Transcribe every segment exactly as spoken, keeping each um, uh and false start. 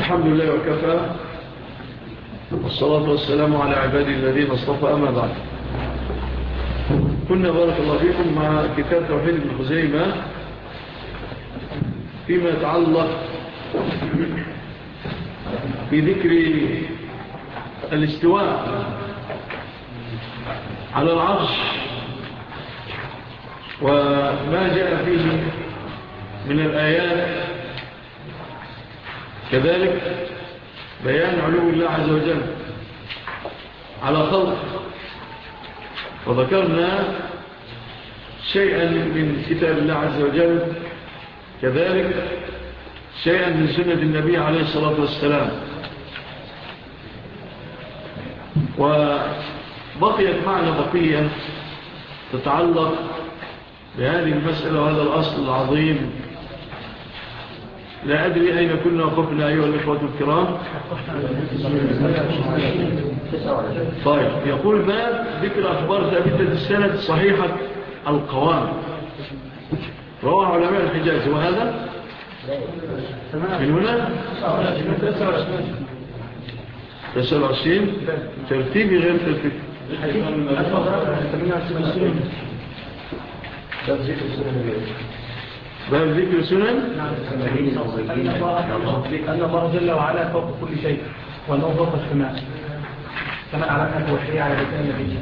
الحمد لله وكفى، والصلاة والسلام على عبادي الذين اصطفى، أما بعد. كنا بارك الله فيكم مع كتاب توحيد ابن خزيمة فيما يتعلق بذكر الاستواء على العرش وما جاء فيه من الآيات، كذلك بيان علو الله عز وجل على خلقه. وذكرنا شيئا من كتاب الله عز وجل، كذلك شيئا من سنة النبي عليه الصلاة والسلام. وبقيت معنا بقية تتعلق بهذه المسألة وهذا الأصل العظيم. لا أدري أين كنا وقفنا أيها الإخوة الكرام. طيب، يقول باب ذكر أخبار ثابتة السند صحيحة القوام، رواه علماء الحجاز. وهذا من هنا تسعة وعشرين ترتيبي غير ترتيبي. باب ذكر سنن أن الله جل وعلا فوق كل شيء، وأنه فوق السماء كما أعلمنا توحيه على لسان النبي.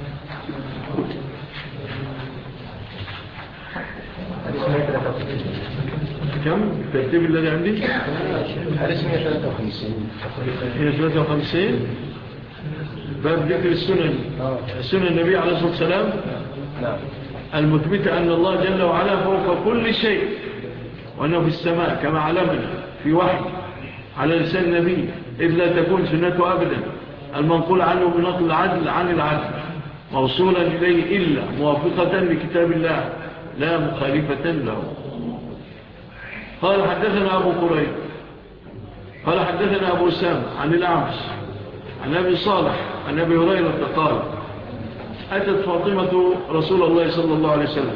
كم الترتيب الذي عندي؟ حديث مئة وثلاثة وخمسين. مئة وثلاثة وخمسين باب ذكر السنن، سنن النبي عليه الصلاة والسلام المثبتة أن الله جل وعلا فوق كل شيء، وأنه في السماء كما علمنا في وحي على لسان النبي، إذ لا تكون سنته أبدا المنقول عنه بنقل العدل عن العدل موصولا إليه إلا موافقة لكتاب الله لا مخالفة له. قال حدثنا أبو قريب قال حدثنا أبو سام عن الأعمش عن أبي صالح عن أبي هريرة قال أتت فاطمة رسول الله صلى الله عليه وسلم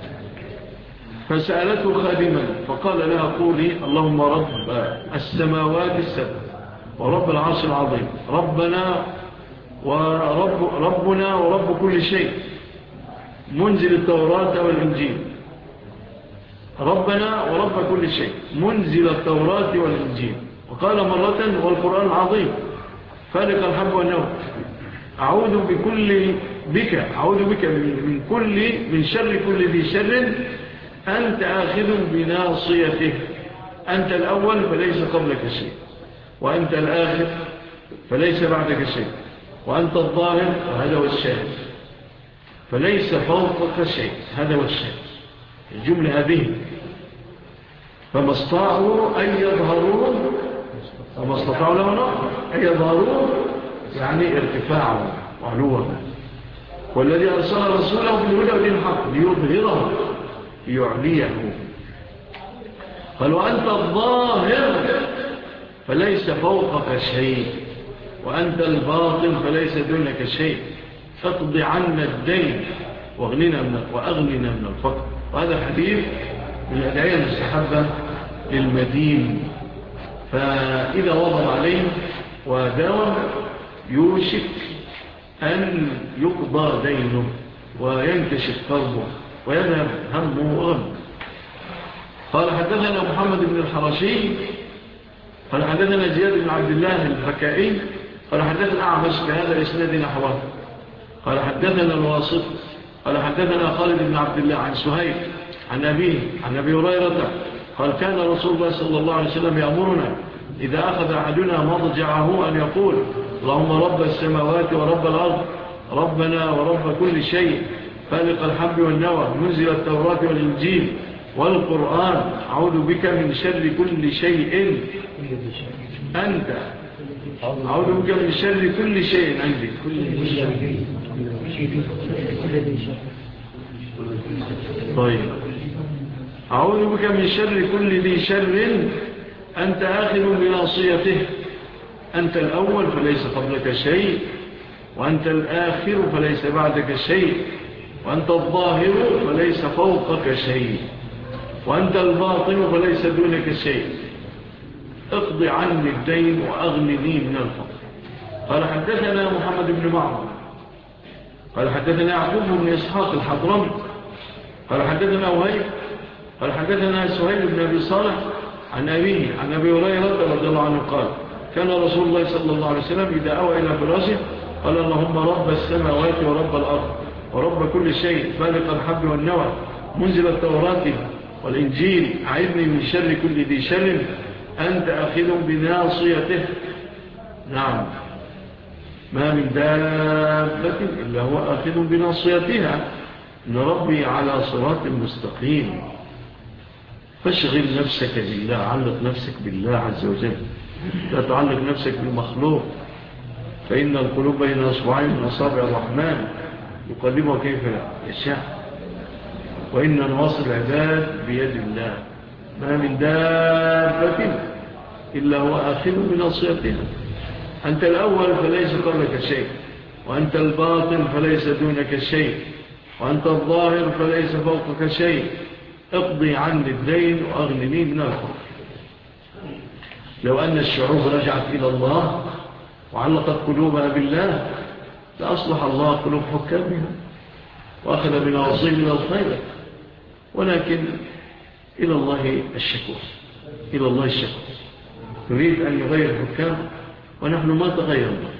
فسألته خادما فقال لها قولي اللهم رب السماوات السبع ورب العرش العظيم ربنا ورب ربنا ورب كل شيء منزل التوراة والإنجيل ربنا ورب كل شيء منزل التوراة والإنجيل. وقال مرة والقرآن العظيم فالق الحب والنوى أعوذ بكل بك أعوذ بك من كل من شر كل ذي شر أنت آخذ بناصيته أنت الأول فليس قبلك شيء وأنت الآخر فليس بعدك شيء وأنت الظاهر وهذا هو الشاهد فليس فوقك شيء هذا هو الشاهد. الجملة هذه فما استطاعوا أن يظهروا وما استطاعوا لهم أن يظهروا يعني ارتفاعه وعلوه. والذي أرسل رسوله بالهدى ودين الحق ليظهره ليعليه. قال وأنت الظاهر فليس فوقك شيء وأنت الباطن فليس دونك شيء فاقض عنا الدين واغننا من وأغننا من الفقر. وهذا الحديث من الأدعية المستحبة للمدين، فإذا وضع عليه وداوم يوشك أن يقضى دينه وينكشف قلبه ويذهب همه وغمه. قال حدثنا محمد بن الحرشي قال حدثنا زياد بن عبد الله الفكائي قال حدثنا أعمش بهذا الإسناد نحوه. قال حدثنا الواسط قال حدثنا خالد بن عبد الله عن سهيل عن أبيه عن أبي هريرة قال كان رسول الله صلى الله عليه وسلم يأمرنا إذا أخذ أحدنا مضجعه أن يقول اللهم رب السماوات ورب الأرض ربنا ورب كل شيء فالق الحب والنوى منزل التوراة والإنجيل والقرآن أعوذ بك من شر كل شيء أنت أعوذ بك من شر كل شيء عندي طيب أعوذ بك من شر كل ذي شر أنت آخر بناصيته أنت الأول فليس قبلك شيء وأنت الآخر فليس بعدك شيء وأنت الظاهر فليس فوقك شيء وأنت الباطن فليس دونك شيء اقضي عني الدين وأغنني من الفقر. قال حدثنا محمد بن معمر قال حدثنا يعقوب بن إسحاق الحضرمي قال حدثنا وهيب قال حدثنا سهيل بن أبي صالح عن أبيه عن أبي هريرة رضي الله عنه قال كان رسول الله صلى الله عليه وسلم إذا أوى إلى فراشه قال اللهم رب السماوات ورب الأرض ورب كل شيء فالق الحب والنوى منزل التوراة والإنجيل أعذني من شر كل ذي شر أنت أخذ بناصيته. نعم، ما من دابة إلا هو آخذ بناصيتها إن ربي على صراط مستقيم. فاشغل نفسك بالله، علق نفسك بالله عز وجل، لا تعلق نفسك بالمخلوق، فإن القلوب بين أصبعين من أصابع الرحمن يقلبها كيف يشاء، وإن نواصي العباد بيد الله. ما من دابة إلا هو آخذ بناصيتها. أنت الأول فليس قبلك شيء، وأنت الباطن فليس دونك شيء، وأنت الظاهر فليس فوقك شيء. اقضي عني الدين وأغنني من الفقر. لو أن الشعوب رجعت إلى الله وعلقت قلوبها بالله لأصلح الله قلوب حكامها وأخذ بنواصي من الخير، ولكن إلى الله الشكوى، إلى الله الشكوى. تريد أن يغير الحكام ونحن ما تغيرنا.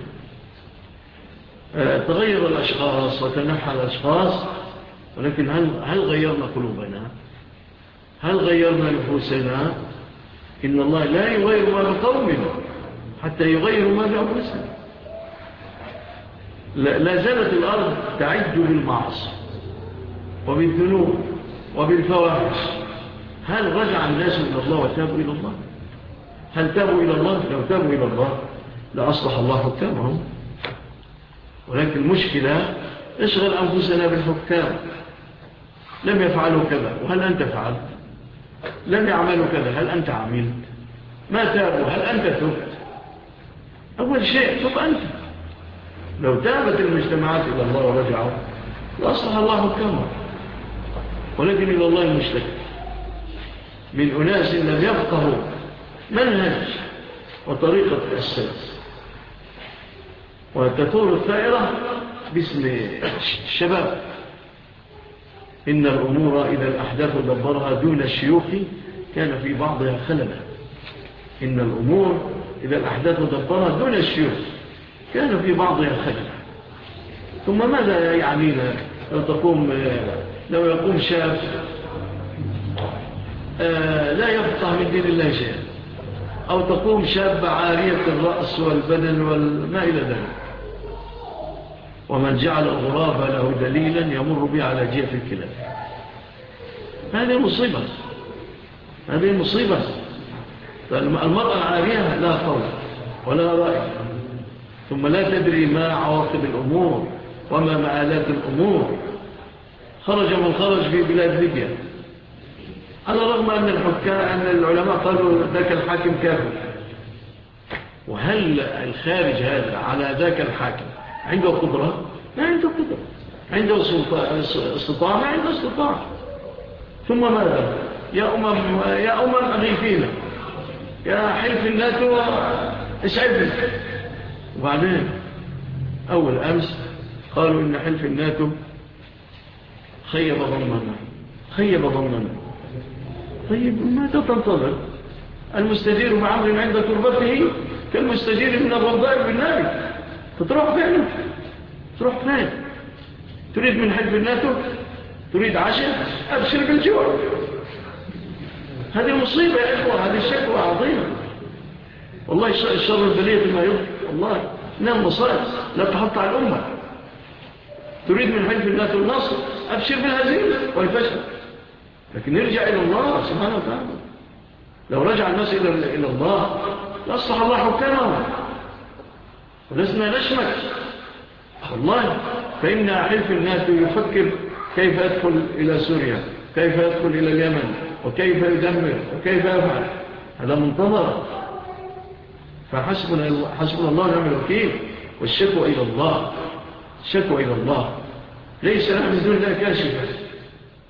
تغير الأشخاص وتنحى الأشخاص، ولكن هل, هل غيرنا قلوبنا؟ هل غيرنا نفوسنا؟ إن الله لا يغير ما بقومنا حتى يغيروا ما بأنفسنا. لا زالت الأرض تعج بالمعاصي وبالذنوب وبالفواحش. هل رجع الناس إلى الله وتابوا إلى الله؟ هل تابوا إلى الله؟ لو تابوا إلى الله لأصلح الله حكامهم. ولكن المشكلة اشغل أنفسنا بالحكام. لم يفعلوا كذا وهل أنت فعلت؟ لم يعملوا كذا هل أنت عملت؟ ما تابوا هل أنت تبت؟ أول شيء تب أنت. لو تابت المجتمعات إلى الله ورجعوا لأصلح الله حكامهم. ولكن إلى الله المشتكى من أناس لم يفقهوا منهج وطريقة السلف، وتطور الثائرة باسم الشباب. إن الأمور إذا الأحداث دبرها دون الشيوخ كان في بعضها خللا. إن الأمور إذا الأحداث دبرها دون الشيوخ كان في بعضها خللا. ثم ماذا يعنينا لو تقوم لو يقوم شاب لا يفقه من دين الله شيئا، أو تقوم شاب عارية الرأس والبدن والما إلى ذلك، ومن جعل الغراب له دليلا يمر به على جيف الكلاب. هذه مصيبة، هذه مصيبة. المرأة العارية لا قول ولا رأي، ثم لا تدري ما عواقب الأمور وما مآلات الأمور. خرج من خرج في بلاد ليبيا على الرغم أن الحكام أن العلماء قالوا ذاك الحاكم كافر. وهل الخارج هذا على ذاك الحاكم عنده قدرة؟ ما عنده قدرة. عنده استطاعة؟ ما عنده استطاعة. ثم ماذا؟ يا أمم يا أمم أغيثينا، يا حلف الناتو اسعدنا. وبعدين أول أمس قالوا إن حلف الناتو خيب ظننا خيب ظننا. طيب ماذا تنتظر؟ المستجير بعمر عند تربته كالمستجير من الرضاء بالنار. تروح فين؟ تروح فين؟ تريد من حلف الناتو؟ تريد عشاء؟ أبشر بالجوع. هذه مصيبة يا إخوة، هذه شكوى عظيمة. والله الشر البلية ما يضر. والله إنها مصائب لا تحط على الأمة. تريد من حلف الناتو النصر؟ أبشر بالهزيمة والفشل. لكن نرجع إلى الله سبحانه وتعالى. لو رجع الناس إلى الله لأصلح الله حكامهم، ولسنا نشمك. والله فإن حلف الناتو يفكر كيف يدخل إلى سوريا، كيف يدخل إلى اليمن، وكيف يدمر، وكيف يفعل. هذا منتظر. فحسبنا حسبنا الله ونعم الوكيل. والشكوى إلى الله، الشكوى إلى الله. ليس لها من دون الله كاشفة.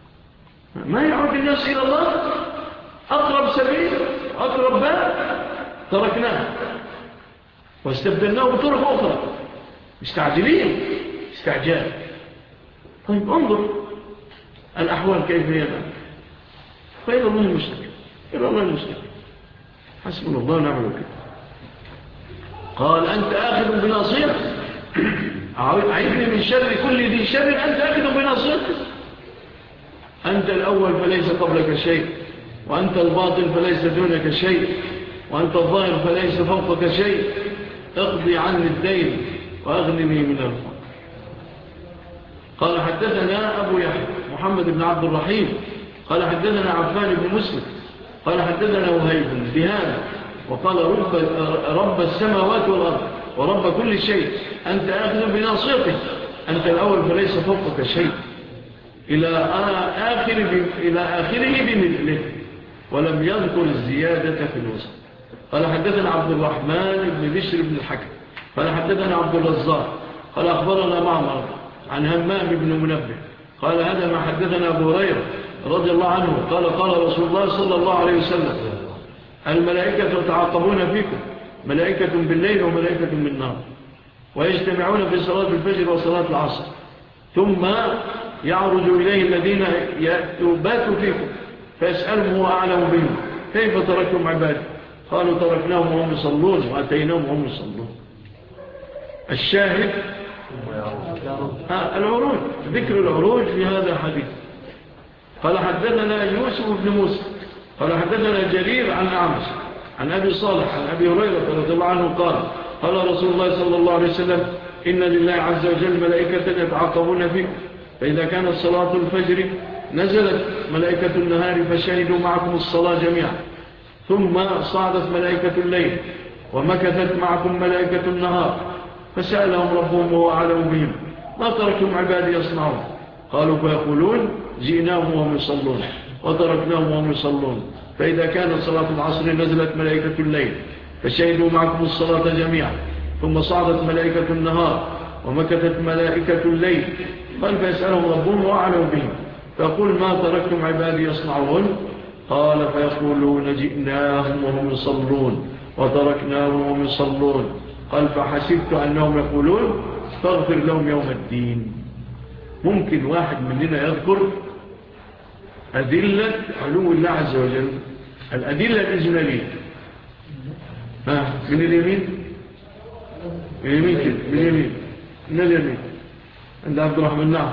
ما يعود الناس إلى الله. أقرب سبيل، أقرب باب تركناه واستبدلناه بطرق أخرى. مستعجلين استعجال. طيب انظر الأحوال كيف هي الآن. فإلى الله المشتكى إلى الله المشتكى. حسبنا الله ونعم الوكيل. قال أنت آخذ بناصيتك أعيذني من شر كل ذي شر أنت آخذ بناصيتك. أنت الأول فليس قبلك شيء، وأنت الباطن فليس دونك شيء، وأنت الظاهر فليس فوقك شيء. اقضي عني الدين وأغنني من الفقر. قال حدثنا أبو يحيى محمد بن عبد الرحيم قال حدثنا عفان بن مسلم قال حدثنا وهيب بهذا وقال رب, رب السماوات والأرض ورب كل شيء أنت آخذ بناصيتك. أنت الأول فليس فوقك شيء إلى آخر إلى آخره بمثله، ولم يذكر الزيادة في الوسط. قال حدثنا عبد الرحمن بن بشر بن الحكم قال حدثنا عبد الرزاق قال أخبرنا معمر عن همام بن منبه قال هذا ما حدثنا أبو هريرة رضي الله عنه قال قال رسول الله صلى الله عليه وسلم الملائكة يتعاقبون فيكم، ملائكة بالليل وملائكة بالنهار، ويجتمعون في صلاة الفجر وصلاة العصر، ثم يعرج إليه الذين يباتوا فيكم فيسألهم هو أعلم بهم كيف تركتم عبادي؟ قالوا تركناهم وهم يصلون وأتيناهم وهم يصلون. الشاهد العروج، ذكر العروج في هذا الحديث. قال حدثنا يوسف بن موسى قال حدثنا جرير عن أعمش عن أبي صالح عن أبي هريرة رضي الله عنه قال قال رسول الله صلى الله عليه وسلم إن لله عز وجل ملائكة يتعاقبون فيكم، فإذا كانت صلاة الفجر نزلت ملائكة النهار فشهدوا معكم الصلاة جميعا، ثم صعدت ملائكة الليل ومكثت معكم ملائكة النهار، فسألهم ربهم وهو أعلم بهم ما تركتم عبادي يصنعون؟ قالوا فيقولون جئناهم وهم يصلون وتركناهم وهم يصلون، فإذا كانت صلاة العصر نزلت ملائكة الليل فشهدوا معكم الصلاة جميعا، ثم صعدت ملائكة النهار ومكثت ملائكة الليل، قال فيسألهم ربهم وهو أعلم بهم فيقول ما تركتم عبادي يصنعون؟ قال فيقولون جئناهم وهم يصلون وتركناهم وهم يصلون، قال فحسبت أنهم يقولون فاغفر لهم يوم الدين. ممكن واحد مننا يذكر أدلة علو الله عز وجل، الأدلة الإجمالية ها من اليمين من اليمين كده من اليمين من اليمين عند عبد الرحمن. نعم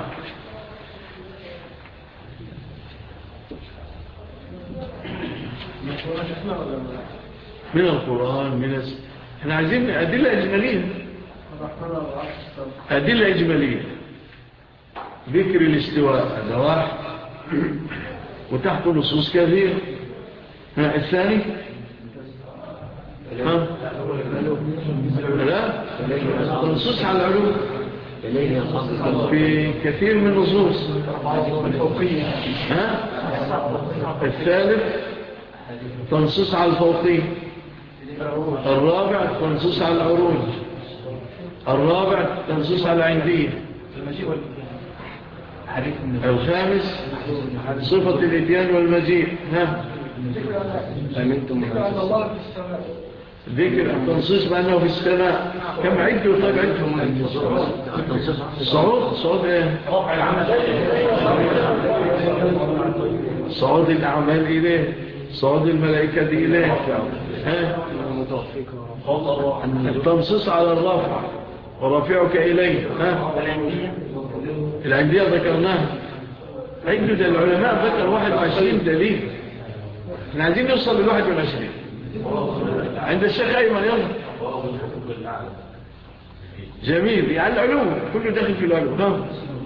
من القرآن من الس... احنا عايزين أدلة إجمالية، أدلة إجمالية. ذكر الاستواء هذا واحد وتحت نصوص كثير. ها الثاني ها لا تنصص على العلوم في كثير من النصوص. ها الثالث تنصص على الفوقية. الرابع تنصص على العروج. الرابع تنصص على العندية. الخامس صفة الإتيان والمجيء. ها ذكر التنصيص بأنه في السماء. كم عدوا؟ طيب عدوا صعود صعود ايه؟ صعود الأعمال إليه، صعود الملائكة إليه. ها التنصيص على الرافع ورافعك إليه. ها العندية ذكرناها. عدوا ده العلماء ذكر واحد وعشرين دليل. احنا عايزين نوصل للواحد والعشرين عند الشيخ أيمن. يلا جميل. يعني العلوم كله داخل في العلوم. ها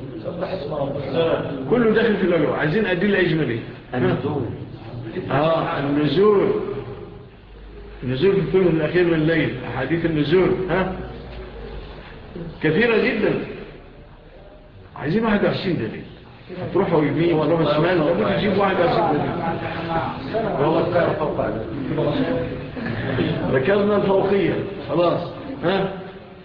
كله داخل في العلوم. عايزين أدلة إجمالية. النزول اه النزول النزول في الثلث الأخير من الليل. أحاديث النزول ها كثيرة جدا. عايزين واحد وعشرين دليل. تروحوا يمين ولا شمال لابد تجيب واحد وعشرين دليل. ركزنا الفوقية خلاص. ها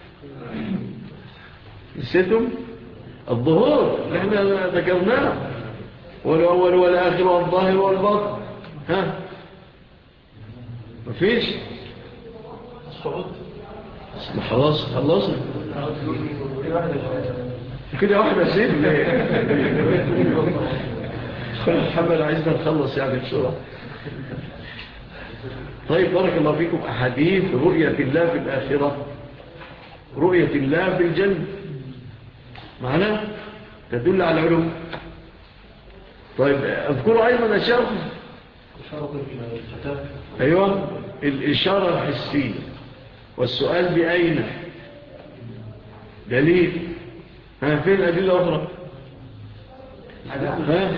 نسيتم الظهور اللي احنا ذكرناه، والأول والآخر والظاهر والباطن. ها مفيش الصعود خلاص خلصنا كده واحدة سيد محمد عايزنا نخلص يعني بسرعة. طيب بارك الله فيكم. أحاديث رؤية الله في الآخرة، رؤية الله في الجنة معنا تدل على علوم. طيب اذكروا أيضا أشياء أيوة الإشارة الحسية والسؤال بأين دليل. ها فين الأدلة الأخرى؟ ها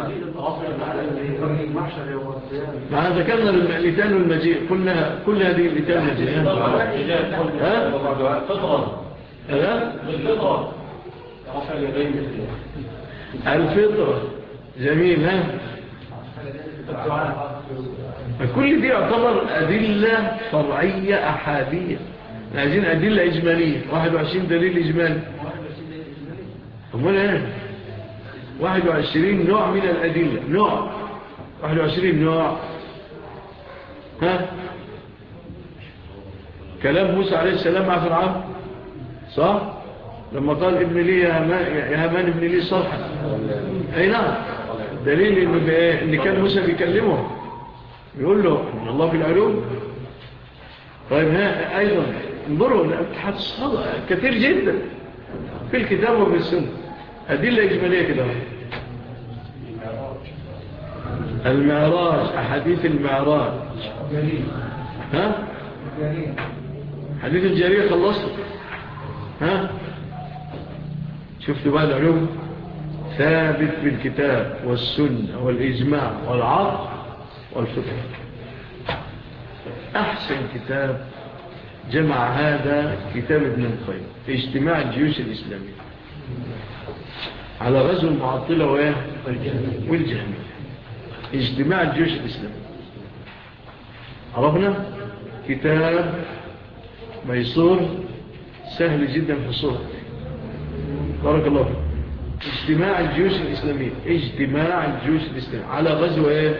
مع ذكرنا المئتان والمجيء كلها كل هذه المئتان والمجيء. ها فطرة ها الفطرة جميل. ها كل دي يعتبر أدلة فرعية أحادية. عايزين أدلة إجمالية. واحد وعشرين دليل إجمالي. أمال إيه؟ واحد وعشرين نوع من الأدلة. نوع واحد وعشرين نوع. ها كلام موسى عليه السلام مع فرعون صح؟ لما قال ابن لي يا هامان ابن لي صرحا. أي نعم دليل إنه إن كان موسى بيكلمه يقول له إن الله في العلوم. طيب ها أيضا انظروا الاتحاد الصادق كثير جدا في الكتاب وفي السنة. أدلة إجمالية كده. المعراج أحاديث المعراج. ها حديث الجارية خلصت. ها شفتوا بقى العلوم ثابت بالكتاب والسنة والإجماع والعقل والفقه. أحسن كتاب جمع هذا كتاب ابن القيم اجتماع الجيوش الإسلامية على غزو المعطلة والجهمية. اجتماع الجيوش الإسلامية عرفنا كتاب ميسور سهل جدا في الصورة. بارك الله فيك. اجتماع الجيوش الإسلامية اجتماع الجيوش الإسلامية على غزو ايه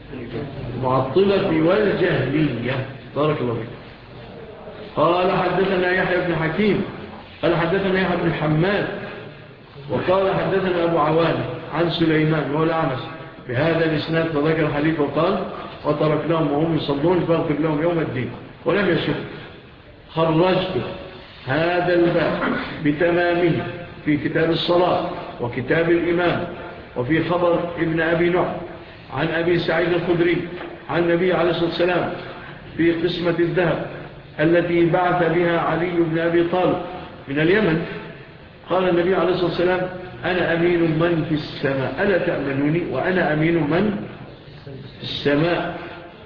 المعطلة والجهمية. بارك الله فيك. قال حدثنا يحيى بن حكيم قال حدثنا يحيى بن حماد وقال حدثنا أبو عوان عن سليمان وهو الأعمش بهذا الإسناد فذكر الحديث وقال وتركناهم وهم يصلون فاغفر لهم يوم الدين ولم يشك. خرجت هذا الباب بتمامه في كتاب الصلاة وكتاب الإمام وفي خبر ابن أبي نعم عن أبي سعيد الخدري عن النبي عليه الصلاة والسلام في قسمة الذهب التي بعث بها علي بن أبي طالب من اليمن. قال النبي عليه الصلاة والسلام أنا أمين من في السماء ألا تأمنوني وأنا أمين من في السماء.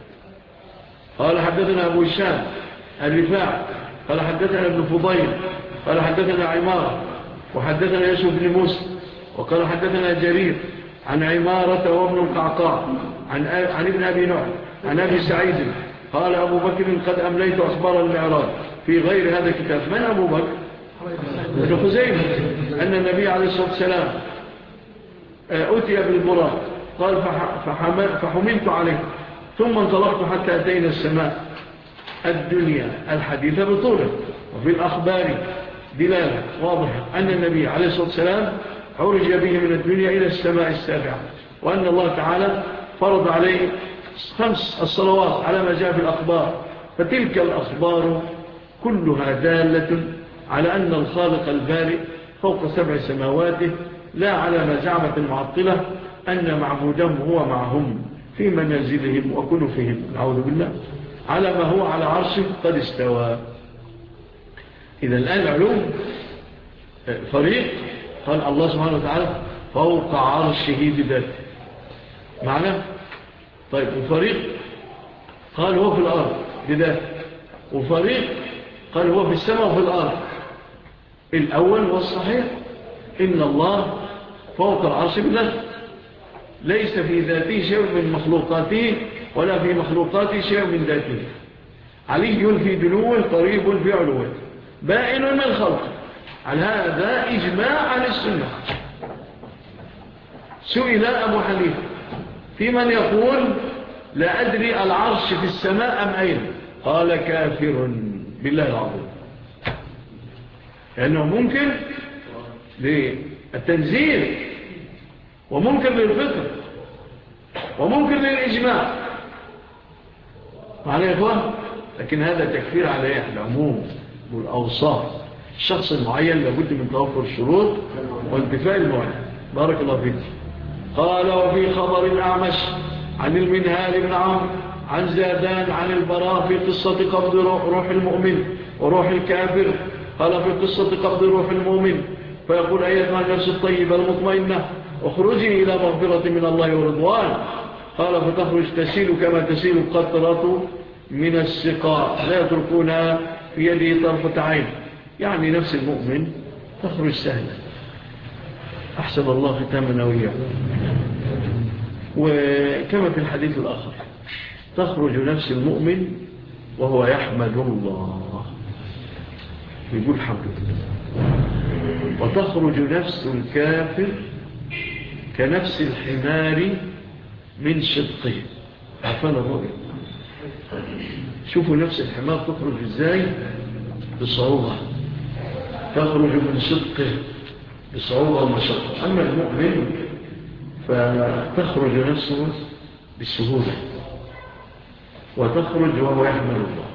قال حدثنا أبو الشام الرفاع قال حدثنا ابن فضيل قال حدثنا عمارة وحدثنا يوسف بن موسى وقال حدثنا جرير عن عمارة وابن القعقاع عن, عن ابن أبي نعم عن أبي سعيد قال أبو بكر قد أمليت أخبار المعراج في غير هذا الكتاب. من أبو بكر؟ ابن خزيمة أن النبي عليه الصلاة والسلام أتي بالبراق قال فحملت عليه ثم انطلقت حتى أتينا السماء الدنيا الحديثة بطوله. وفي الأخبار دلالة واضحة أن النبي عليه الصلاة والسلام عرج به من الدنيا إلى السماء السابعة وأن الله تعالى فرض عليه خمس الصلوات على ما جاء في الأخبار. فتلك الأخبار كلها دالة على أن الخالق البارئ فوق سبع سماواته لا على ما زعمت المعطلة أن معبودهم هو معهم في منازلهم وكنفهم نعوذ بالله على ما هو على عرشه قد استوى. إذا الآن العلوم فريق قال الله سبحانه وتعالى فوق عرشه بذاته معنى. طيب وفريق قال هو في الأرض بذاته وفريق قال هو في السماء وفي الأرض. الأول والصحيح إن الله فوق العرش بذاته ليس في ذاته شيء من مخلوقاته ولا في مخلوقاته شيء من ذاته. علي في دنوه قريب في علوه بائن من خلقه. على هذا إجماع عن السنة. سئل أبو حنيفة في من يقول لا أدري العرش في السماء أم أين قال كافر بالله العظيم، لأنه ممكن للتنزيل وممكن للفطر وممكن للإجماع معنا يا إخوان. لكن هذا تكفير على العموم والأوصاف. الشخص المعين لابد من توفر الشروط وانتفاء الموانع. بارك الله فيك. قال وفي خبر الأعمش عن المنهال بن عمرو عن زادان عن البراء في قصة قبض روح المؤمن وروح الكافر. قال في قصة قبض روح المؤمن فيقول أيتها النفس الطيبة المطمئنة اخرجي إلى مغفرة من الله ورضوان. قال فتخرج تسيل كما تسيل القطرة من السقاء لا يتركونها في يده طرفة عين. يعني نفس المؤمن تخرج سهلة. أحسن الله ختامنا وإياكم. وكما في الحديث الآخر تخرج نفس المؤمن وهو يحمد الله يقول حمد الله، وتخرج نفس الكافر كنفس الحمار من شدقه. عفان الله. شوفوا نفس الحمار تخرج ازاي بصعوبة، تخرج من شدقه بصعوبة ومشقة. أما المؤمن فتخرج نفسه بالسهولة وتخرج وهو يحمل الله.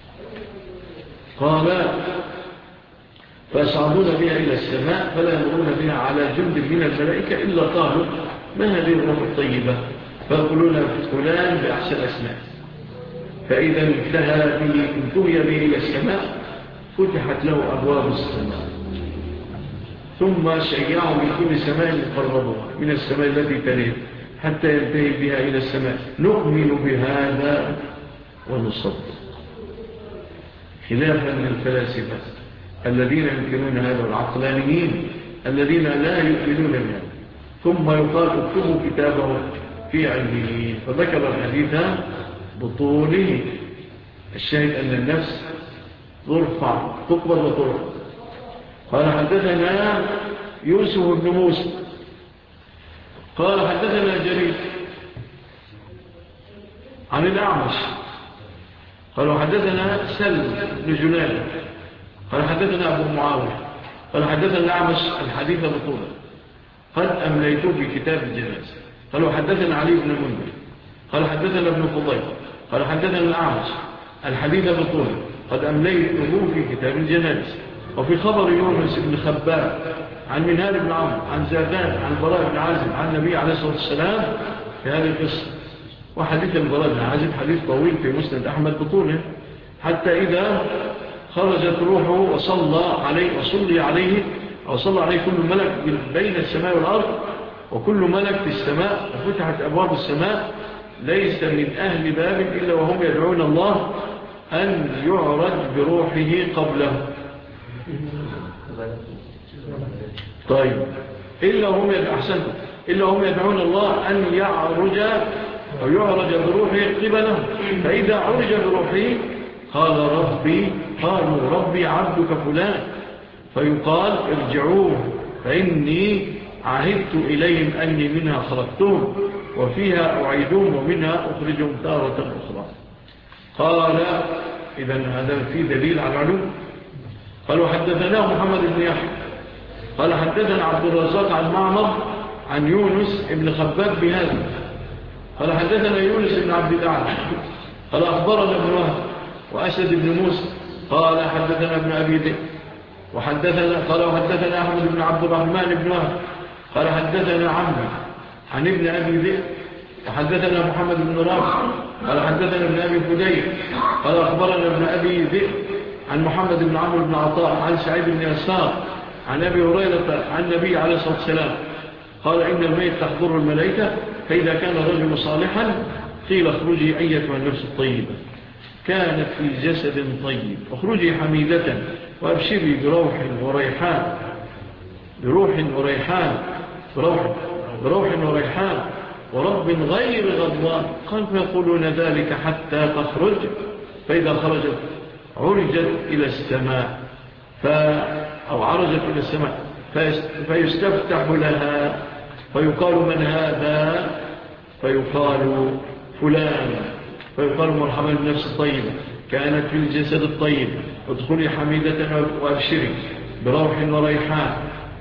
قال فيصعدون بها إلى السماء فلا يمرون بها على جند من الملائكة إلا قالوا ما هذه الروح الطيبة؟ فيقولون فلان بأحسن أسماء. فإذا انتهى به انتهي به إلى السماء فتحت له أبواب السماء ثم شيعوا من كل سماء يقربها من السماء التي تليه حتى ينتهي بها إلى السماء. نؤمن بهذا ونصدق، خلافا للفلاسفة الذين ينكرون هذا والعقلانيين الذين لا يؤمنون بهذا. ثم يقال اكتبوا كتابه في علمه. فذكر الحديث بطوله. الشاهد أن النفس ترفع تقبض وترفع. قال حدثنا يوسف بن موسى قال حدثنا جرير عن الأعمش قال حدثنا سلم بن جنان قال حدثنا أبو معاوية قال حدثنا الأعمش الحديث بطوله قد أمليته في كتاب الجناز. قال حدثنا علي بن منذر قال حدثنا ابن فضيل قال حدثنا الأعمش الحديث بطوله قد أمليته في كتاب الجناز. وفي خبر يونس بن خباب عن منهال بن عمرو عن زادان عن البراء بن عازب عن النبي عليه الصلاة والسلام في هذه القصة. وحديث البراء بن عازب حديث طويل في مسند أحمد بطوله حتى إذا خرجت روحه وصلى عليه وصلي عليه أو صلى عليه كل ملك بين السماء والأرض وكل ملك في السماء وفتحت أبواب السماء ليس من أهل باب إلا وهم يدعون الله أن يعرج بروحه قبله. طيب إلا هم أحسنتم إلا هم يدعون الله أن يعرج أو يعرج بروحه قبله. فإذا عرج بروحه قال ربي قالوا ربي عبدك فلان فيقال ارجعوه فإني عهدت إليهم أني منها خلقتهم وفيها أعيدهم ومنها أخرجهم تارة أخرى. قال إذن هذا في دليل على العلوم. قالوا حدثنا محمد بن يحيى قال حدثنا عبد الرزاق عن معمر عن يونس بن خباب بهذا قال حدثنا يونس بن عبد الأعلى قال أخبرنا ابن وهب وأسد بن موسى قال حدثنا ابن أبي ذئب وحدثنا قال وحدثنا أحمد بن عبد الرحمن بن وهب قال حدثنا عمي عن ابن أبي ذئب وحدثنا محمد بن رافع قال حدثنا ابن أبي فدير قال أخبرنا ابن أبي ذئب عن محمد بن عمرو بن عطاء عن سعيد بن يسار عن أبي هريرة عن النبي عليه الصلاة والسلام قال إن الميت تحضر الملائكة فإذا كان الرجل صالحا قيل اخرجي أيتها النفس الطيبة كانت في جسد طيب اخرجي حميدة وأبشري بروح وريحان بروح وريحان بروح, بروح وريحان ورب غير غضوان. قال فيقولون ذلك حتى تخرج فإذا خرجت عرجت إلى السماء ف... أو عرجت إلى السماء فيستفتح لها فيقال من هذا فيقال فلان فيقال مرحبا بالنفس الطيبة كانت في الجسد الطيب ادخلي حميدة وأبشري بروح وريحان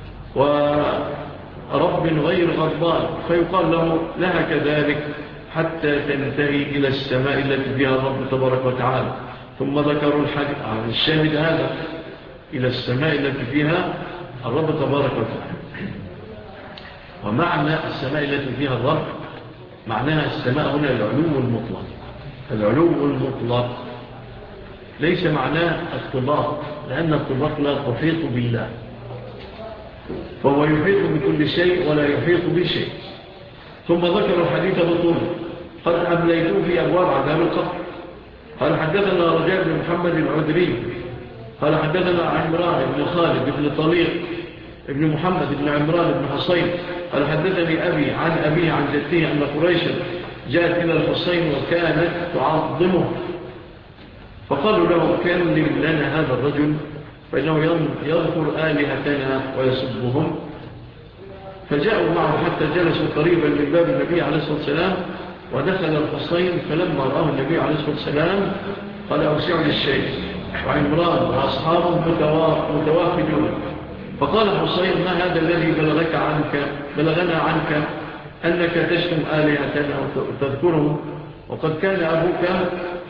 ورب غير غضبان، فيقال له لها كذلك حتى تنتهي إلى السماء التي فيها الرب تبارك وتعالى. ثم ذكروا الحديث عن الشاهد هذا إلى السماء التي فيها الرب تبارك وتعالى. ومعنى السماء التي فيها الرب معناها السماء هنا العلو المطلق، العلو المطلق ليس معناه الطباق، لأن الطباق لا تحيط بالله، فهو يحيط بكل شيء ولا يحيط بشيء. ثم ذكر الحديث بطوله قد أمليته في أبواب عذاب القبر. قال حدثنا رجاء بن محمد العذري قال حدثنا عمران بن خالد بن طليق ابن محمد بن عمران بن حسين قال حدثني أبي عن أبي عن جدته أن قريشا جاءت إلى الحسين وكانت تعظمه، فقالوا له كلم لنا هذا الرجل فإنه يذكر آلهتنا ويسبهم. فجاءوا معه حتى جلسوا قريبا من باب النبي عليه الصلاة والسلام، ودخل الحسين فلما رآه النبي عليه الصلاة والسلام قال أوسعوا للشيء، وعمران وأصحابه متوافدون. فقال الحسين ما هذا الذي بلغك عنك بلغنا عنك أنك تشتم آلهتنا وتذكرهم، وقد كان أبوك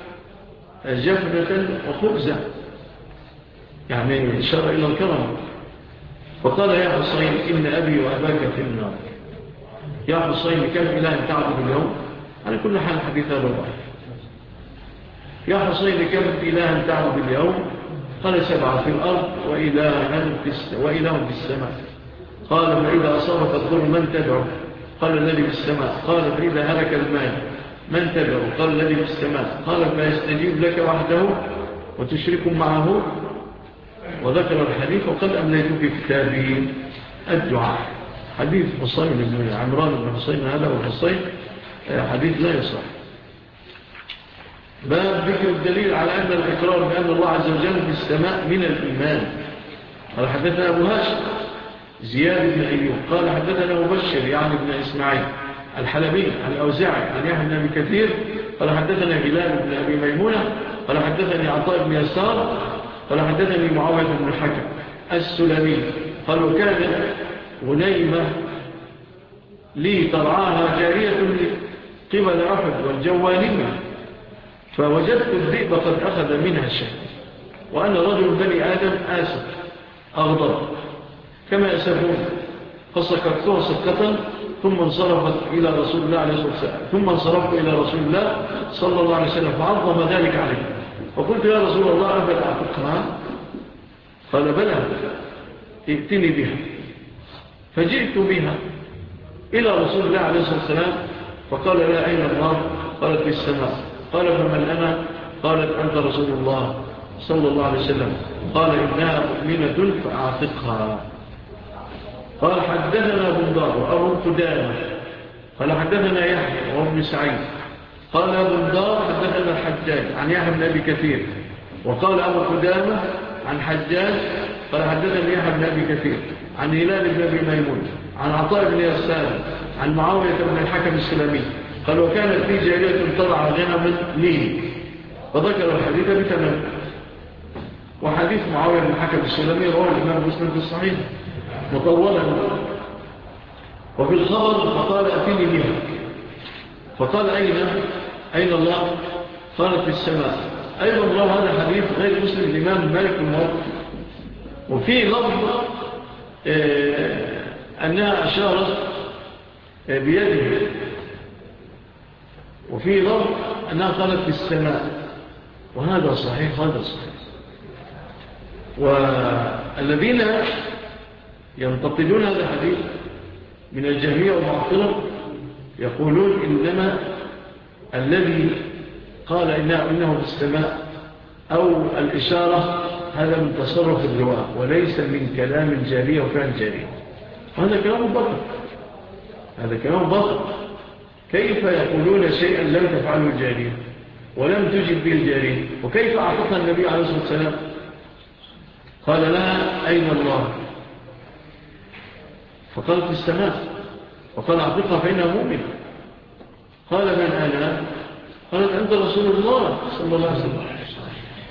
جفنة وخبزة، يعني إشارة إلى الكرم. فقال يا حسين إن أبي وأباك في النار. يا حسين كم إله تعبد اليوم؟ على كل حال حديث هذا الضعيف. يا حسين كم إله تعبد اليوم؟ قال سبعة في الأرض وإله في السماء. قال فإذا أصابك الضر من تدعو؟ قال الذي في السماء. قال فإذا هلك المال من تدعو؟ قال الذي في السماء. قال فيستجيب لك وحده وتشرك معه. وذكر الحديث وقد أمليت في كتابه الدعاء. حديث حسين بن عمران بن حسين هذا والحسين حديث لا يصح. باب ذكر الدليل على أن الإقرار بأن الله عز وجل في السماء من الإيمان. قال حدثنا أبو هاشم زياد بن أيوب قال حدثنا مبشر يعني بن إسماعيل الحلبي عن الأوزاعي عن يحيى بن أبي كثير قال حدثنا هلال بن أبي ميمونة قال حدثني عطاء بن يسار قال حدثني معاوية بن الحكم السلمي قال وكان غنيمة لي ترعاها جارية قبل أحد والجوانية، فوجدت الذئب قد أخذ منها الشيء، وأنا رجل بني آدم آسف أغضب كما يسفون، فسكرتها سكة ثم انصرفت إلى رسول الله عليه الصلاة والسلام ثم انصرفت إلى رسول الله صلى الله عليه وسلم فعظم ذلك عليه، فقلت يا رسول الله أبدا أعتقها؟ قال بلى ائتني بها. فجئت بها إلى رسول الله عليه الصلاة والسلام فقال لا أين الله؟ قالت في السماء. قال فمن أنا؟ قالت أنت رسول الله صلى الله عليه وسلم. قال إنها مؤمنة فأعتقها. قال حدثنا بندار وأبو قدامة قال حدثنا يحيى وابن سعيد قال أبو بندار حدثنا الحجاج عن يحيى بن أبي كثير وقال أبو قدامة عن حجاج قال حدثنا يحيى بن أبي كثير عن هلال بن أبي ميمون عن عطاء بن يسار عن معاوية بن الحكم السلمي قال وكانت في جارية ترعى غنما لي، فذكر الحديث بتمام. وحديث معاوية بن الحكم السلمي رواه الإمام مسلم في الصحيح مطولا. وفي الخبر فقال أتني بها، فقال أين أين الله؟ قالت في السماء. أيضا رواه هذا الحديث غير مسلم الإمام مالك الموقف. وفي لفظ آه أنها أشارت آه بيده، وفي لفظ أنها قالت في السماء، وهذا صحيح هذا صحيح. والذين ينتقدون هذا الحديث من الجهمية والمعطلة يقولون إنما الذي قال إنه, إنه في السماء أو الإشارة هذا من تصرف الرواة وليس من كلام الجارية وفعل الجارية. هذا كلام باطل، هذا كلام باطل. كيف يقولون شيئا لم تفعله الجارية ولم تجب به الجارية؟ وكيف أعطتها النبي عليه الصلاة والسلام؟ قال لها أين الله؟ فقالت في السماء. وقال أعطتها فإنها مؤمن. قال من أنا؟ قالت أنت رسول الله صلى الله عليه وسلم.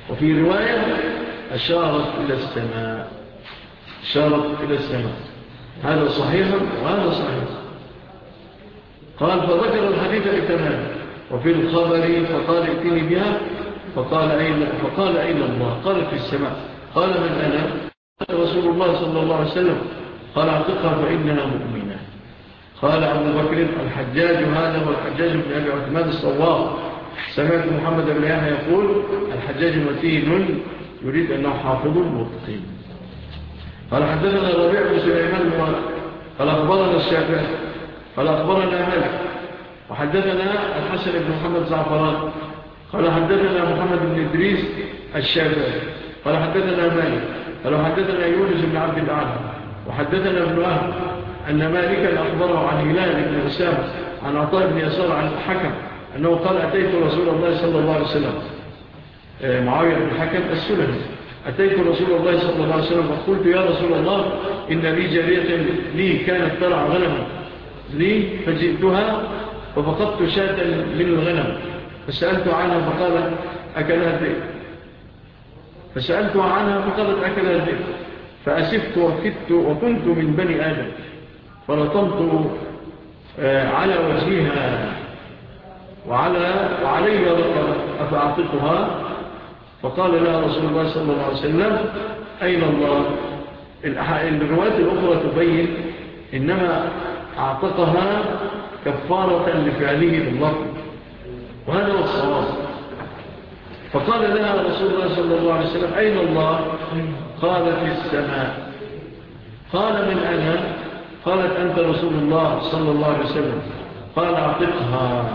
وفي رواية أشارت إلى السماء، أشارت إلى السماء. هذا صحيح وهذا صحيح. قال فذكر الحديث بتمام. وفي الخبر فقال ائتني بها، فقال أين, فقال أين الله؟ قال في السماء. قال من أنا؟ رسول الله صلى الله عليه وسلم. قال اعتقها فإنها مؤمنة. قال أبو بكر الحجاج هذا والحجاج بن أبي عثمان الصواب. سمعت محمد بن يحيى يقول الحجاج متين يريد أنه حافظ متقين. قال حدثنا الربيع بن سليمان قال أخبرنا الشافعي قال أخبرنا مالك وحدثنا الحسن بن محمد زعفران قال حدثنا محمد بن إدريس الشافعي قال حدثنا مالك قال حدثنا يونس بن عبد الأعلى وحدثنا ابن وهب أن مالكا أخبره عن هلال بن أسامة عن عطاء بن يسار عن الحكم أنه قال أتيت رسول الله صلى الله عليه وسلم، معاوية بن الحكم السلمي، أتيت رسول الله صلى الله عليه وسلم فقلت يا رسول الله إن لي جارية لي كانت ترعى غنما لي فجئتها ففقدت شاة من الغنم فسألت عنها فقال أكلها الذئب، فسألت عنها فقالت أكلها الذئب، فأسفت وكدت وكنت من بني آدم فلطمت على وجهها وعلى وعلي ركبة أفأعطتها؟ فقال لها رسول الله صلى الله عليه وسلم أين الله؟ الروايات الأخرى تبين إنما أعتقها كفارة لفعله باللطم، وهذا هو الصواب. فقال لها رسول الله صلى الله عليه وسلم أين الله؟ قال في السماء. قال من أنا؟ قالت أنت رسول الله صلى الله عليه وسلم. قال أعتقها.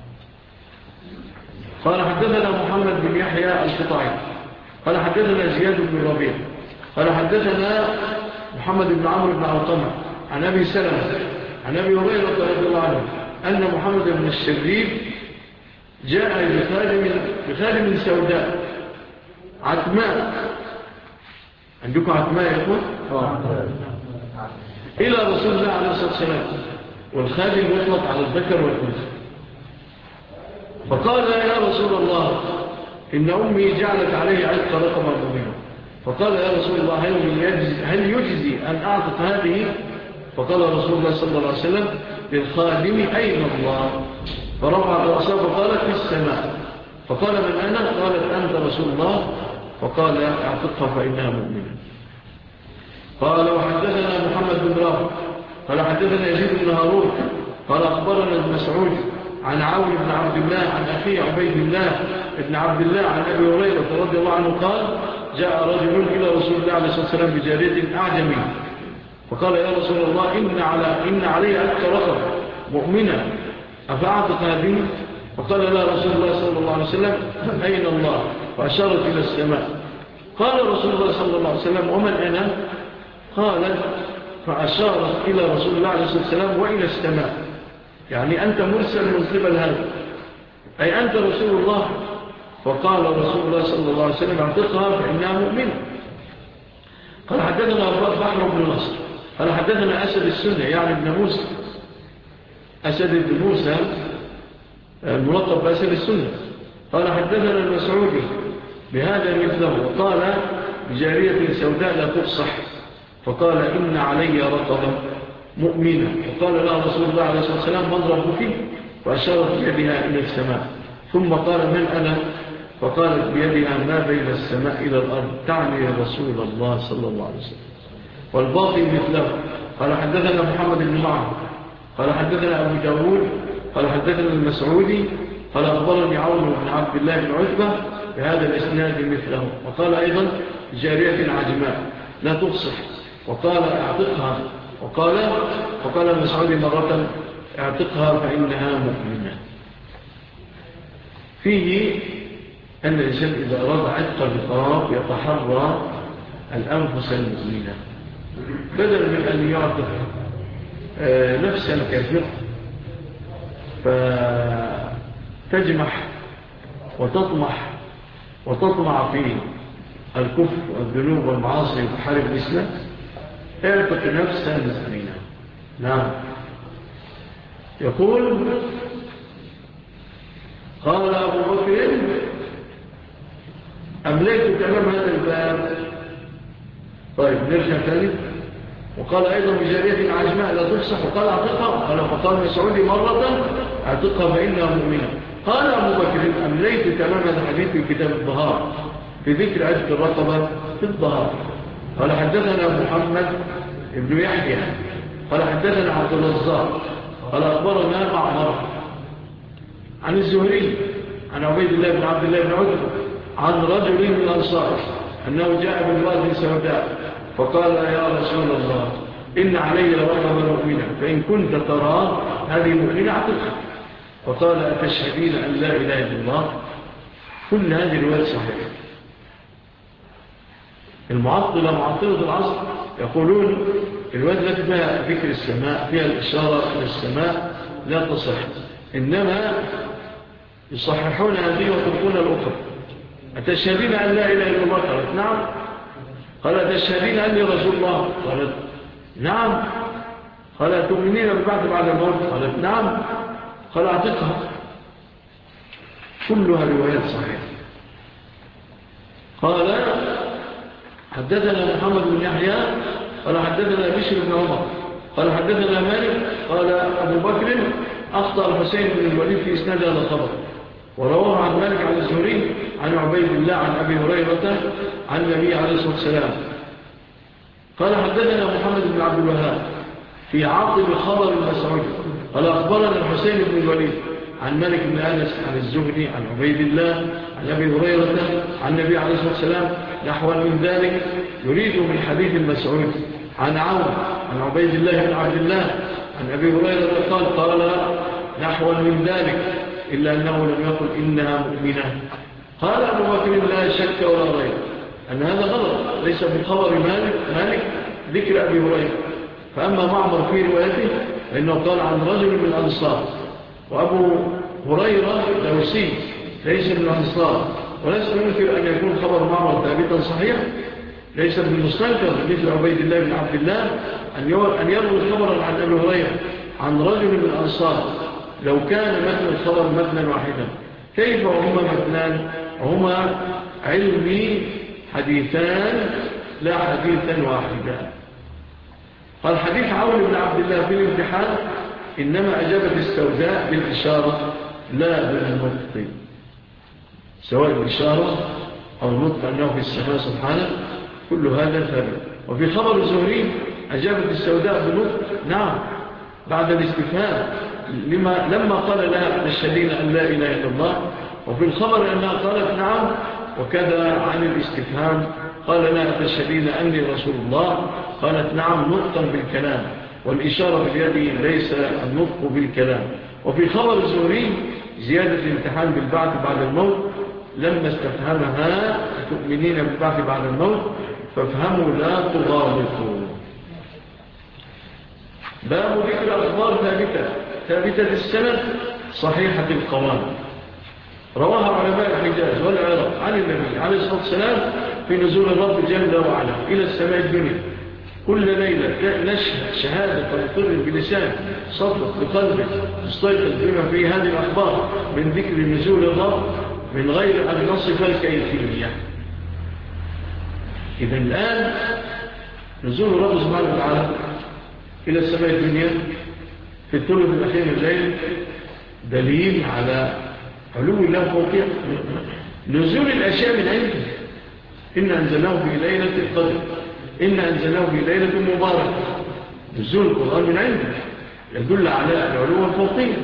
قال حدثنا محمد بن يحيى القطعي قال حدثنا زياد بن ربيع قال حدثنا محمد بن عمرو بن علقمة عن أبي سلمة عن أبي هريرة رضي الله عنه أن محمد بن الشريف جاء بخادم سوداء عتماء. عندكم عتماء يا أخوان؟ إلى رسول الله عليه الصلاة والسلام، والخادم يطلق على الذكر والأنثى. فقال يا رسول الله إن أمي جعلت عليه عتق رقبة مؤمنة. فقال يا رسول الله هل يجزي أن أعطت هذه؟ فقال رسول الله صلى الله عليه وسلم للخادم أين الله؟ فرفع رأسه فقالت في السماء. فقال من أنا؟ قالت أنت رسول الله. فقال اعتقها فإنها مؤمنة. قال وحدثنا محمد بن رافع قال حدثنا يزيد بن هارون قال أخبرنا المسعود عن عون بن عبد الله عن أخي عبيد الله بن عبد الله عن أبي هريرة رضي الله عنه قال جاء رجل إلى رسول الله عليه الصلاة والسلام بجارية أعجمي فقال يا رسول الله إن, على إن علي أتك رقب مؤمنة أفأعتق هذه؟ فقال لا رسول الله صلى الله عليه وسلم أين الله؟ فأشارت إلى السماء. قال رسول الله صلى الله عليه وسلم ومن أنا؟ قالت فأشارت إلى رسول الله عليه الصلاة والسلام وإلى السماء، يعني أنت مرسل من قبل هذا، أي أنت رسول الله. فقال رسول الله صلى الله عليه وسلم اعتقها فإنها مؤمنة. قال حدثنا بحر بن نصر قال حدثنا أسد السنة يعني ابن موسى، أسد بن موسى الملقب بأسد السنة. قال حدثنا المسعودي بهذا مثله وقال بجارية سوداء لا تفصح. فقال إن علي رقبة مؤمنة. وقال لها رسول الله عليه الصلاة والسلام من ربك؟ فأشارت بيدها إلى السماء. ثم قال من أنا؟ فقالت بيدها ما بين السماء إلى الأرض، تعني رسول الله صلى الله عليه وسلم. والباقي مثله. قال حدثنا محمد بن معه قال حدثنا أبو داود قال حدثنا المسعودي قال أخبرني عون بن عبد الله بن عتبة بهذا الإسناد مثله. وقال أيضا جارية عجماء لا تفصح. وقال اعتقها. وقال وقال المسعودي مرة اعتقها فإنها مؤمنة. فيه أن الإنسان إذا أراد عتق الرقاب يتحرى الأنفس المؤمنة بدل من أن يعتق نفسا كافرة فتجمح وتطمح وتطمع في الكفر والذنوب والمعاصي وتحارب الإسلام، اعتق نفسا مؤمنة. نعم. يقول قال أبو بكر أمليت كلام هذا الباب. طيب نرجع ثاني. وقال أيضا بجارية عجماء لا تفصح وقال أعتقها. قال فقال مسعودي مرة أعتقها فإنها مؤمنة. قال أبو بكر أمليت تمام هذا الحديث في كتاب الظهار في ذكر عدة الرقبة في الظهار. قال حدثنا محمد ابن يحيى قال حدثنا عبد الرزاق قال أخبرنا معمر عن الزهري عن عبيد الله بن عبد الله بن عتبة عن رجل من الأنصار أنه جاء بالواد سوداء فقال يا رسول الله إن علي لرقبة مؤمنة فإن كنت ترى هذه مؤمنة اعتقها. فقال أتشهدين أن لا إله إلا الله. كل هذه الروايات صحيحة. المعطلة معطلة العصر يقولون الروايات التي فيها ذكر السماء فيها الإشارة إلى السماء لا تصح، إنما يصححون هذه وتركون الأخرى. أتشهدين أن لا إله إلا الله؟ قالت نعم. قال أتشهدين أني رسول الله؟ قالت نعم. قال أتؤمنين بالبعث بعد الموت؟ قالت نعم. قال أعتقها. كلها روايات صحيحة. قال حدثنا محمد بن يحيى قال حدثنا بشر بن عمر قال حدثنا مالك قال أبو بكر أخطأ الحسين بن الوليد في إسناد هذا الخبر ورواه عن مالك عن الزهري عن عبيد الله عن أبي هريرة عن النبي عليه الصلاة والسلام. قال حدثنا محمد بن عبد الوهاب في عاقب خبر المسعود قال أخبرنا الحسين بن الوليد عن مالك بن أنس عن الزهري عن عبيد الله عن أبي هريرة عن النبي عليه الصلاة والسلام نحو من ذلك يريد من حديث المسعود عن عون عن عبيد الله بن عبد الله عن أبي هريرة قال قال نحو من ذلك إلا أنه لم يقل إنها مؤمنة. قال أبو بكر لا شك ولا ريب أن هذا غلط ليس في خبر مالك, مالك ذكر أبي هريرة. فأما معمر في روايته فإنه قال عن رجل من الأنصار وأبو هريرة دوسي ليس من الأنصار ولست يمكن أن يكون خبر معمر ثابتا صحيح ليس بالمستنكر مثل عبيد الله بن عبد الله أن يروي خبرا عن أبي هريرة عن رجل من الأنصار لو كان متن الخبر متنا واحدا كيف هما متنان هما علمي حديثان لا حديثا واحدا. قال حديث عون بن عبد الله في الامتحان إنما أجابت السوداء بالإشارة لا بالنطق سواء بالإشارة أو النطق أنه في السماء سبحانه كل هذا ثابت. وفي خبر الزهري أجابت السوداء بالنطق نعم بعد الاستفهام لما لما قال لها تشهدين أن لا إله إلا الله. وفي الخبر أنها قالت نعم وكذا عن الاستفهام قال لها تشهدين أني رسول الله قالت نعم نطقا بالكلام والإشارة باليد ليس النطق بالكلام. وفي خبر الزهري زيادة الامتحان بالبعث بعد الموت لما استفهمها تؤمنين بالبعث بعد الموت فافهموا لا تغالطوا. باب ذكر أخبار ثابتة ثابتة السند صحيحة القوام رواها علماء الحجاز والعراق عن النبي عليه الصلاة والسلام في نزول الرب جل وعلا إلى السماء الدنيا كل ليلة نشهد شهادة ومقر بلسان صدق بقلبك تستيقظ بما في هذه الأخبار من ذكر نزول الرب من غير أن نصف الكيفية. إذا الآن نزول الرب سبحانه وتعالى إلى السماء الدنيا في الثلث الأخير من الليل دليل على علو الله فوقيه. نزول الأشياء من عنده إن أنزلناه في ليلة القدر إن أنزلناه في ليلة مباركة. نزول القرآن من عنده يدل على العلو الفوقيه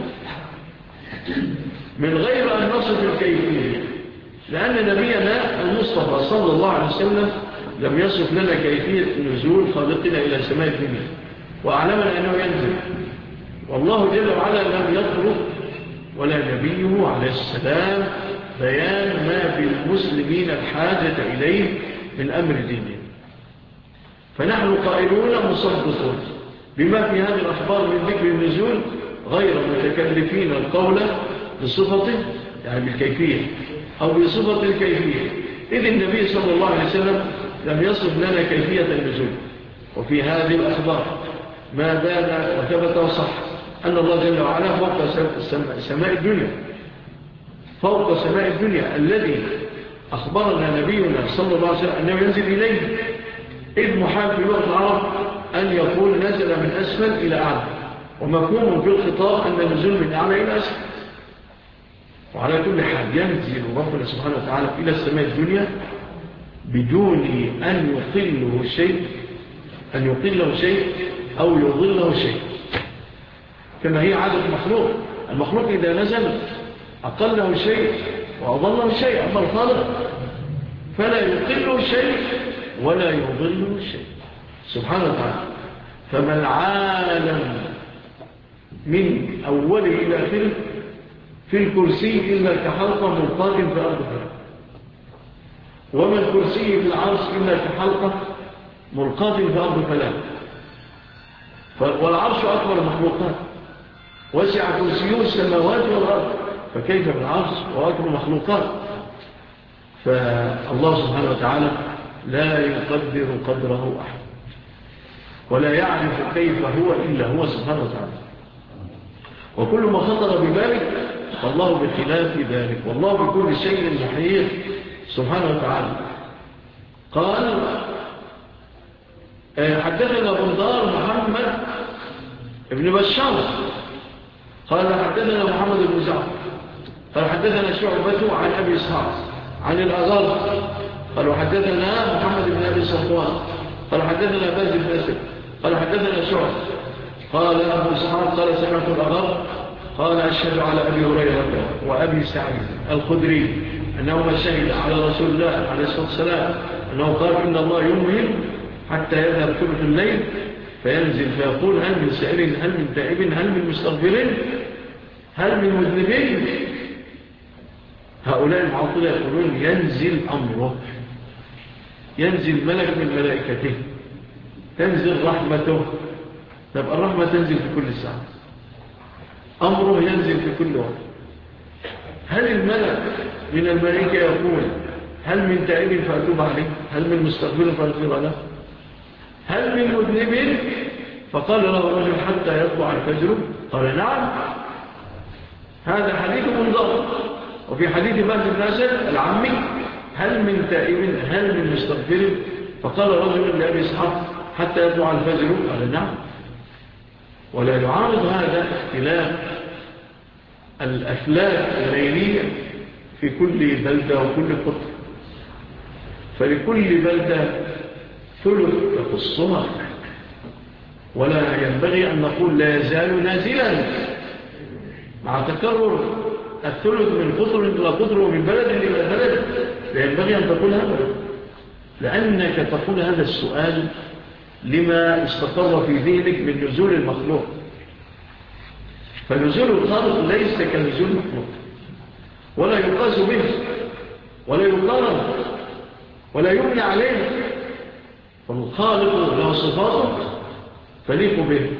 من غير أن نصف الكيفية لأن نبينا المصطفى صلى الله عليه وسلم لم يصف لنا كيفية نزول خالقنا إلى سماء الدنيا وأعلمنا أنه ينزل. والله جل وعلا لم يطلب ولا نبيه عليه السلام بيان ما بالمسلمين الحاجة إليه من أمر دينه. فنحن قائلون مصدقون بما في هذه الأخبار من ذكر النزول غير متكلفين القول بصفته يعني بالكيفية أو بصفة الكيفية إذ النبي صلى الله عليه وسلم لم يصف لنا كيفية النزول. وفي هذه الأخبار ما بان وثبت وصح أن الله جل وعلا فوق سماء الدنيا فوق سماء الدنيا الذي أخبرنا نبينا صلى الله عليه وسلم أنه ينزل إليه، إذ محال في لغة العرب أن يقول نزل من أسفل إلى أعلى، ومفهوم في الخطاب أن النزول من أعلى إلى أسفل. وعلى كل حال ينزل ربنا سبحانه وتعالى إلى السماء الدنيا بدون أن يقله شيء أن يقله شيء أو يضله شيء، كما هي عادة المخلوق. المخلوق إذا نزل أقله شيء وأضله شيء، أما الخالق فلا يقله شيء ولا يضله شيء سبحانه وتعالى. فما العالم من أوله إلى آخره في الكرسي إلا كحلقة ملقاة في أرض فلك، وما الكرسي في العرش إلا كحلقة ملقاة في أرض فلك. والعرش أكبر المخلوقات، وسع كرسيه السماوات والأرض، فكيف بالعرش وأكبر مخلوقات؟ فالله سبحانه وتعالى لا يقدر قدره أحد، ولا يعرف كيف هو إلا هو سبحانه وتعالى. وكل ما خطر ببالك فالله بخلاف ذلك، والله بكل شيء محيط سبحانه وتعالى. قال حدثنا بندار محمد ابن بشار قال حدثنا محمد بن جعفر قال حدثنا شعبة عن أبي إسحاق عن الأغر قال حدثنا محمد بن أبي صفوان قال حدثنا باز بن أسد قال حدثنا شعبة قال أبو إسحاق قال سمعت الأغر قال أشهد على أبي هريرة وأبي سعيد الخدري أنهما شهد على رسول الله عليه الصلاة والسلام أنه قال إن الله يمهل حتى يذهب ثلث الليل فينزل فيقول هل من سائل هل من تائب هل من مستغفر هل من مذنبين. هؤلاء المعطلة يقولون ينزل أمره، ينزل ملك من ملائكته، تنزل رحمته. تبقى الرحمة تنزل في كل ساعة، أمره ينزل في كل وقت. هل الملك من الملائكة يقول هل من تائب فأتوب عليه هل من مستغفر فأغفر له هل من مذنب؟ فقال له الرجل حتى يطلع الفجر قال نعم. هذا حديث منظر. وفي حديث باز بن أسد العمي هل من تائب هل من مستغفر؟ فقال الرجل لأبي إسحاق حتى يطلع الفجر قال نعم. ولا يعارض هذا اختلاف الأفلاك الليلية في كل بلدة وكل قطر، فلكل بلدة ثلث يخصها، ولا ينبغي أن نقول لا يزال نازلا مع تكرر الثلث من قطر إلى قطر ومن بلد إلى بلد. لا ينبغي أن تقول هذا، لأنك تقول هذا السؤال لما استقر في ذهنك من نزول المخلوق. فنزول الخالق ليس كنزول المخلوق، ولا يقاس به ولا يقارن ولا يبنى عليه. فالخالق له صفاته تليق به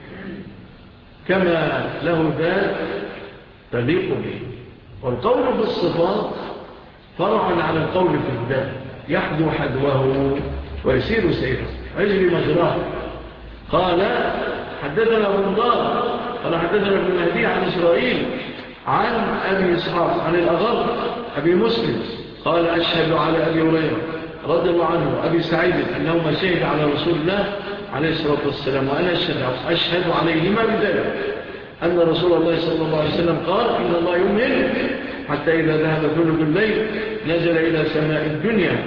كما له ذات تليق به. والقول في الصفات فرع على القول في الذات، يحدو حدوه ويسير سيره ويجري مجراه. قال حدثنا بندار قال حدثنا ابن مهدي عن إسرائيل عن أبي إسحاق عن الأغر أبي مسلم قال أشهد على أبي هريرة رضي الله عنه أبي سعيد أنهما شهد على رسول الله عليه الصلاة والسلام وأنا أشهد, أشهد عليهما بذلك أن رسول الله صلى الله عليه وسلم قال إن الله يمهل حتى إذا ذهب ثلث الليل نزل إلى سماء الدنيا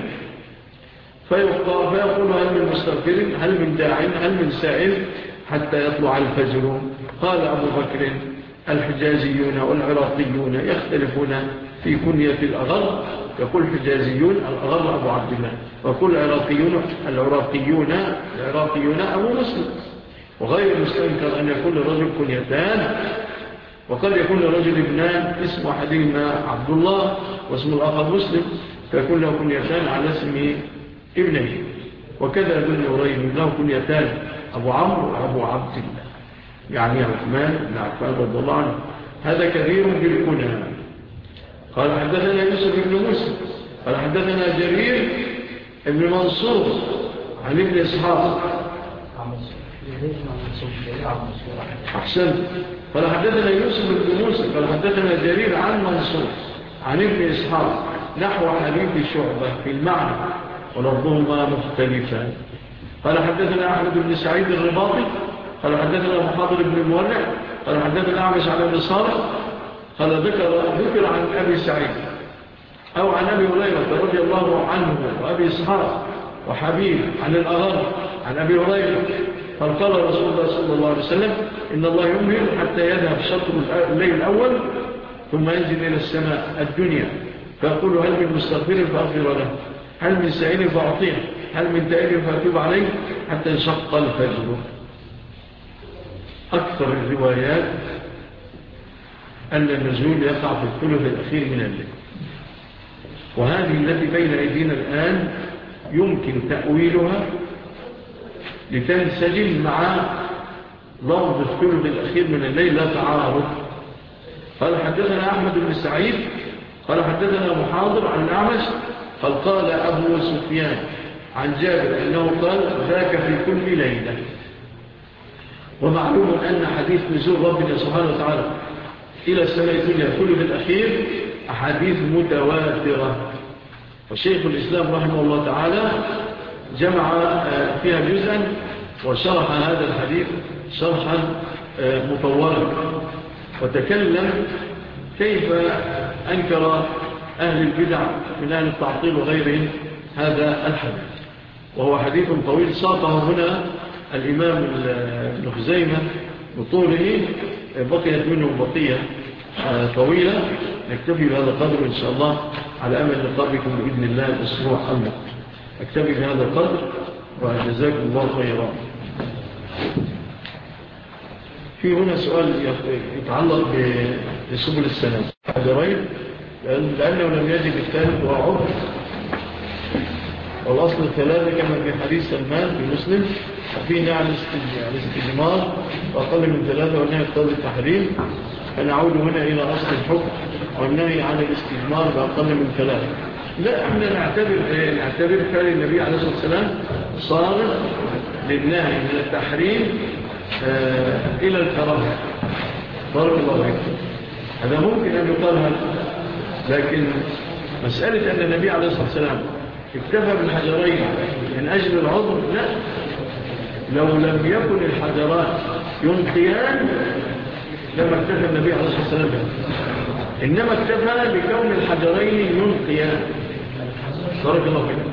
فيقول هل من مستغفر هل من داع هل من سائل حتى يطلع الفجر. قال أبو بكر الحجازيون والعراقيون يختلفون في كنية الأغر، يقول الحجازيون الأغر أبو عبد الله، ويقول العراقيون العراقيون العراقيون أبو مسلم. وغير مستنكر أن يكون الرجل كنيتان، وقد يكون الرجل ابنان اسم أحدهما عبد الله واسم الآخر مسلم، فيكون له كنيتان على اسم ابنه. وكذا ابن نورين له كنيتان أبو عمرو وأبو عبد الله، يعني عثمان بن عفان رضي الله عنه. هذا كثير بالكنى. قال حدثنا يوسف بن موسى قال حدثنا جرير بن منصور عن ابن إسحاق أحسن. قال حدثنا يوسف بن موسى قال حدثنا جرير عن منصور عن ابن إسحاق نحو حديث شعبة في المعنى ولفظهما مختلفان. قال حدثنا أحمد بن سعيد الرباطي قال حدثنا محاضر بن المولع قال حدثنا أعمش على النصارى قال ذكر, ذكر عن أبي سعيد أو عن أبي هريرة رضي الله عنه وأبي إسحاق وحبيب عن الأغر عن أبي هريرة قال قال رسول الله صلى الله عليه وسلم إن الله يمهل حتى يذهب شطر الليل الأول ثم ينزل إلى السماء الدنيا فيقول هل من مستغفر فأغفر له هل من سائل فأعطيه هل من تائب فأتوب عليه حتى انشق الفجر. أكثر الروايات أن النزول يقع في الثلث الأخير من الليل، وهذه التي بين أيدينا الآن يمكن تأويلها لتنسجم مع لفظ الثلث الأخير من الليل لا تعارض. قال حدثنا أحمد بن سعيد قال حدثنا محاضر عن الأعمش قال قال أبو سفيان عن جابر أنه قال ذاك في كل ليلة. ومعلوم أن حديث نزول ربنا سبحانه وتعالى إلى السماء الدنيا الثلث الأخير أحاديث متواترة، وشيخ الإسلام رحمه الله تعالى جمع فيها جزءا وشرح هذا الحديث شرحا مطورا وتكلم كيف أنكر أهل البدع من أهل التعطيل وغيرهم هذا الحديث، وهو حديث طويل ساقه هنا الإمام ابن خزيمة بطوله، بقيت منه بقية طويلة. نكتفي بهذا القدر إن شاء الله على أمل لقائكم بإذن الله الأسبوع المقبل. أكتفي بهذا القدر وجزاكم الله خيرا. في هنا سؤال يتعلق بسبل السلام حجرين لأنه لم يجد الثالث وعبر، والأصل الثلاثة كما في حديث سلمان في مسلم وفيه نهي عن الاستجمار وأقل من ثلاثة والنهي يقتضي التحريم، فنعود هنا إلى أصل الحكم والنهي عن الاستجمار بأقل من ثلاثة. لا احنا نعتبر نعتبر فعل النبي عليه الصلاة والسلام صار للنهي من التحريم آه إلى الكراهة. بارك الله فيكم. هذا ممكن أن يقال هذا، لكن مسألة أن النبي عليه الصلاة والسلام اكتفى بالحجرين من أجل العذر، لا، لو لم يكن الحجران ينقيان لما اكتفى النبي عليه الصلاة والسلام بها، إنما اكتفى بكون الحجرين ينقيان. بارك الله فيكم.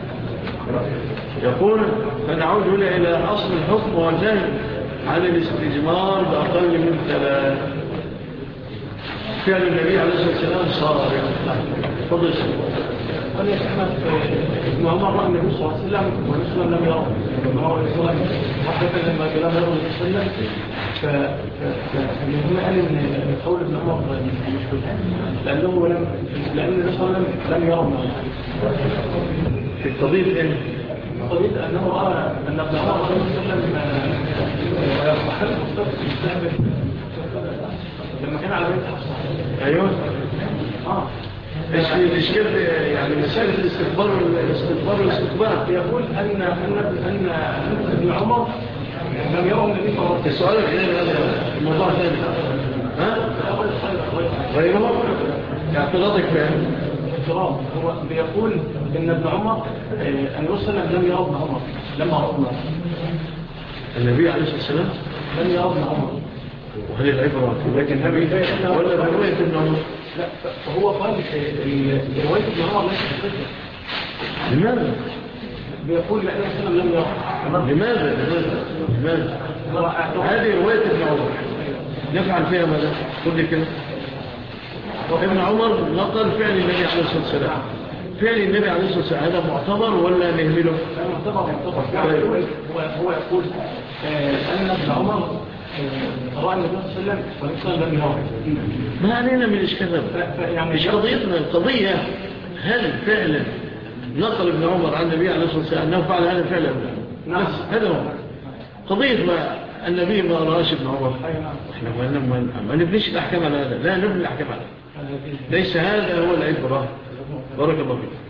يقول فنعود هنا إلى أصل الحكم والنهي عن الاستجمار بأقل من ثلاث. فعل النبي عليه الصلاة والسلام صار فضل قال يا شيخنا ابن عمر رأى النبي صلى الله عليه وسلم ونسلم لم يرى ابن عمر عليه الصلاة والسلام وحدث لما جلاه يرى النبي صلى الله عليه وسلم، فالمهم قال ان قول ابن عمر مشكل لأنه لم لأن النبي صلى الله عليه وسلم لم يرى ابن عمر في قضية ايه؟ قضية أنه رأى أن ابن عمر عليه الصلاة والسلام وحل مستقبل لما كان على بيت حفصة. أيوه آه ايش الاشكال يعني مسألة الاستخبار والاستخبار والاستخبار يقول أن أن أن ابن عمر لم يرى النبي صلى الله عليه وسلم. السؤال غير هذا الموضوع ثاني ها غيره اعتراضك فهم اعتراض هو بيقول ان ابن عمر ان وصل لم يرى ابن عمر لما رأى النبي عليه الصلاة والسلام لم يرى ابن عمر. وهل العبرة لكن النبي ولا برواية ابن عمر؟ لا فهو قال رواية ابن عمر ليست صحيحة. لماذا؟ بيقول لأن السلام لم يرى. لماذا؟ لماذا؟ هذه رواية ابن عمر نفعل فيها ماذا؟ قل لي كده. ابن عمر نقل فعل النبي عليه الصلاة والسلام، فعل النبي عليه الصلاة والسلام هذا معتبر ولا نهمله؟ معتبر معتبر. هو يقول أن ابن عمر رأى النبي صلى الله عليه وسلم ونسلم لم يرى. ما علينا من الإشكال يعني مش قضيتنا. القضية هل فعلا نقل ابن عمر عن النبي عليه الصلاة والسلام أنه فعل هذا فعلا؟ بس هذا هو قضية. ما النبي ما رأش ابن عمر احنا ما نبنيش الأحكام على هذا، لا نبني الأحكام على هذا، ليس هذا هو العبرة. بارك الله فيك.